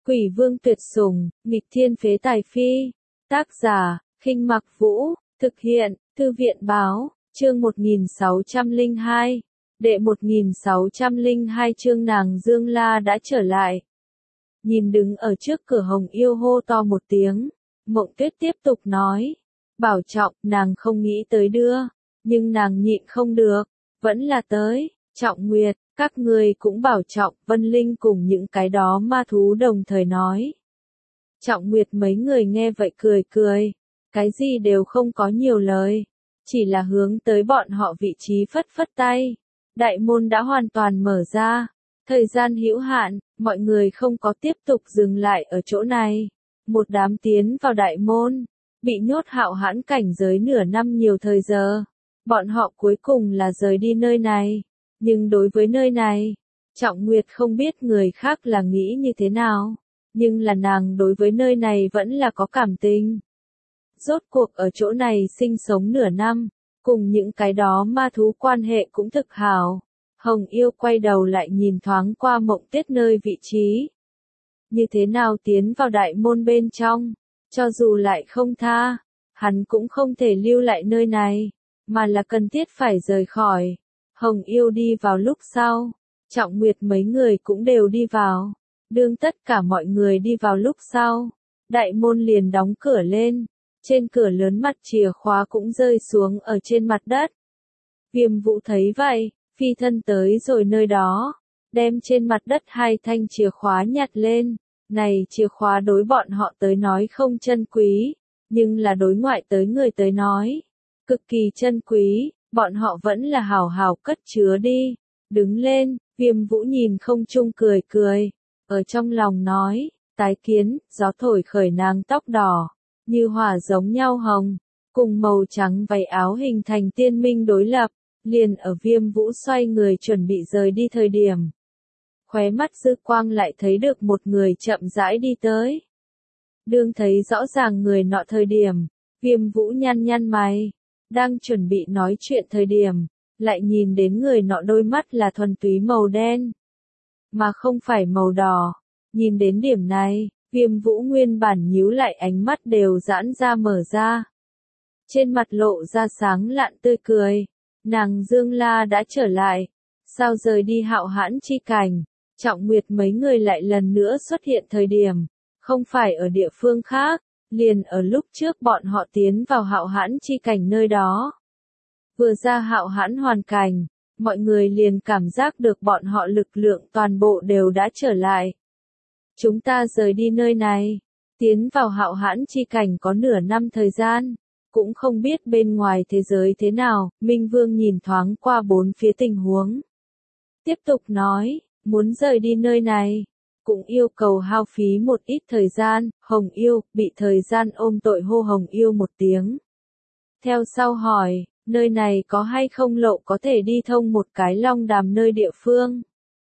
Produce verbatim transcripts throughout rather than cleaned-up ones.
Quỷ vương tuyệt sủng, nghịch thiên phế tài phi. Tác giả, Khinh Mặc Vũ, thực hiện, Thư viện báo, chương một nghìn sáu trăm lẻ hai. Đệ một nghìn sáu trăm lẻ hai chương nàng Dương La đã trở lại. Nhìn đứng ở trước cửa Hồng Yêu hô to một tiếng, Mộng Tuyết tiếp tục nói. Bảo Trọng, nàng không nghĩ tới đưa, nhưng nàng nhịn không được, vẫn là tới. Trọng Nguyệt, các người cũng bảo trọng, Vân Linh cùng những cái đó ma thú đồng thời nói. Trọng Nguyệt mấy người nghe vậy cười cười, cái gì đều không có nhiều lời, chỉ là hướng tới bọn họ vị trí phất phất tay. Đại môn đã hoàn toàn mở ra, thời gian hữu hạn, mọi người không có tiếp tục dừng lại ở chỗ này. Một đám tiến vào đại môn, bị nhốt hạo hãn cảnh giới nửa năm nhiều thời giờ. Bọn họ cuối cùng là rời đi nơi này. Nhưng đối với nơi này, Trọng Nguyệt không biết người khác là nghĩ như thế nào, nhưng là nàng đối với nơi này vẫn là có cảm tình. Rốt cuộc ở chỗ này sinh sống nửa năm, cùng những cái đó ma thú quan hệ cũng thực hảo. Hồng Yêu quay đầu lại nhìn thoáng qua Mộng Tuyết nơi vị trí. Như thế nào tiến vào đại môn bên trong, cho dù lại không tha, hắn cũng không thể lưu lại nơi này, mà là cần thiết phải rời khỏi. Hồng Yêu đi vào lúc sau, Trọng Nguyệt mấy người cũng đều đi vào. Đương tất cả mọi người đi vào lúc sau, đại môn liền đóng cửa lên, trên cửa lớn mặt chìa khóa cũng rơi xuống ở trên mặt đất. Viêm Vũ thấy vậy, phi thân tới rồi nơi đó, đem trên mặt đất hai thanh chìa khóa nhặt lên. Này chìa khóa đối bọn họ tới nói không chân quý, nhưng là đối ngoại tới người tới nói, cực kỳ chân quý. Bọn họ vẫn là hào hào cất chứa đi. Đứng lên, Viêm Vũ nhìn không trung cười cười. Ở trong lòng nói, tái kiến, gió thổi khởi nàng tóc đỏ, như hỏa giống nhau hồng, cùng màu trắng váy áo hình thành tiên minh đối lập. Liền ở Viêm Vũ xoay người chuẩn bị rời đi thời điểm. Khóe mắt dư quang lại thấy được một người chậm rãi đi tới. Đương thấy rõ ràng người nọ thời điểm, Viêm Vũ nhăn nhăn mày. Đang chuẩn bị nói chuyện thời điểm, lại nhìn đến người nọ đôi mắt là thuần túy màu đen, mà không phải màu đỏ. Nhìn đến điểm này, Viêm Vũ nguyên bản nhíu lại ánh mắt đều giãn ra mở ra. Trên mặt lộ ra sáng lạn tươi cười, nàng Dương La đã trở lại, sao rời đi hạo hãn chi cảnh. Trọng Nguyệt mấy người lại lần nữa xuất hiện thời điểm, không phải ở địa phương khác. Liền ở lúc trước bọn họ tiến vào hạo hãn chi cảnh nơi đó. Vừa ra hạo hãn hoàn cảnh, mọi người liền cảm giác được bọn họ lực lượng toàn bộ đều đã trở lại. Chúng ta rời đi nơi này, tiến vào hạo hãn chi cảnh có nửa năm thời gian, cũng không biết bên ngoài thế giới thế nào. Minh Vương nhìn thoáng qua bốn phía tình huống. Tiếp tục nói, muốn rời đi nơi này, cũng yêu cầu hao phí một ít thời gian. Hồng Yêu, bị thời gian ôm tội hô Hồng Yêu một tiếng. Theo sau hỏi, nơi này có hay không lộ có thể đi thông một cái long đàm nơi địa phương?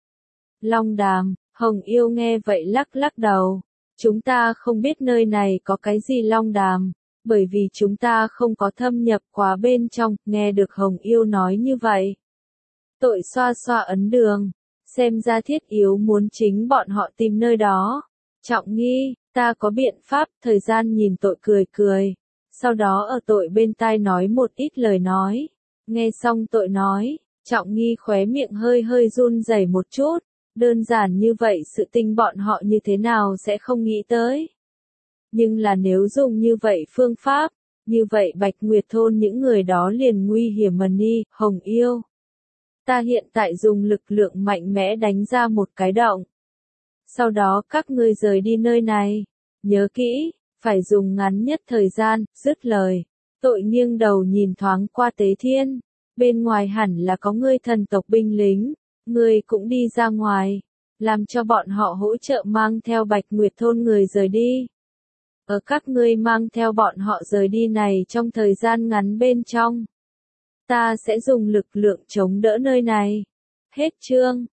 Long đàm, Hồng Yêu nghe vậy lắc lắc đầu. Chúng ta không biết nơi này có cái gì long đàm, bởi vì chúng ta không có thâm nhập quá bên trong. Nghe được Hồng Yêu nói như vậy, tội xoa xoa ấn đường. Xem ra thiết yếu muốn chính bọn họ tìm nơi đó. Trọng Nghi, ta có biện pháp. Thời gian nhìn tội cười cười. Sau đó ở tội bên tai nói một ít lời nói. Nghe xong tội nói, Trọng Nghi khóe miệng hơi hơi run rẩy một chút. Đơn giản như vậy sự tình bọn họ như thế nào sẽ không nghĩ tới. Nhưng là nếu dùng như vậy phương pháp, như vậy Bạch Nguyệt thôn những người đó liền nguy hiểm mà đi. Hồng Yêu, ta hiện tại dùng lực lượng mạnh mẽ đánh ra một cái động. Sau đó các ngươi rời đi nơi này. Nhớ kỹ, phải dùng ngắn nhất thời gian. Dứt lời, tội nghiêng đầu nhìn thoáng qua Tế Thiên. Bên ngoài hẳn là có ngươi thần tộc binh lính. Ngươi cũng đi ra ngoài, làm cho bọn họ hỗ trợ mang theo Bạch Nguyệt thôn người rời đi. Ở các ngươi mang theo bọn họ rời đi này trong thời gian ngắn bên trong, ta sẽ dùng lực lượng chống đỡ nơi này. Hết chương.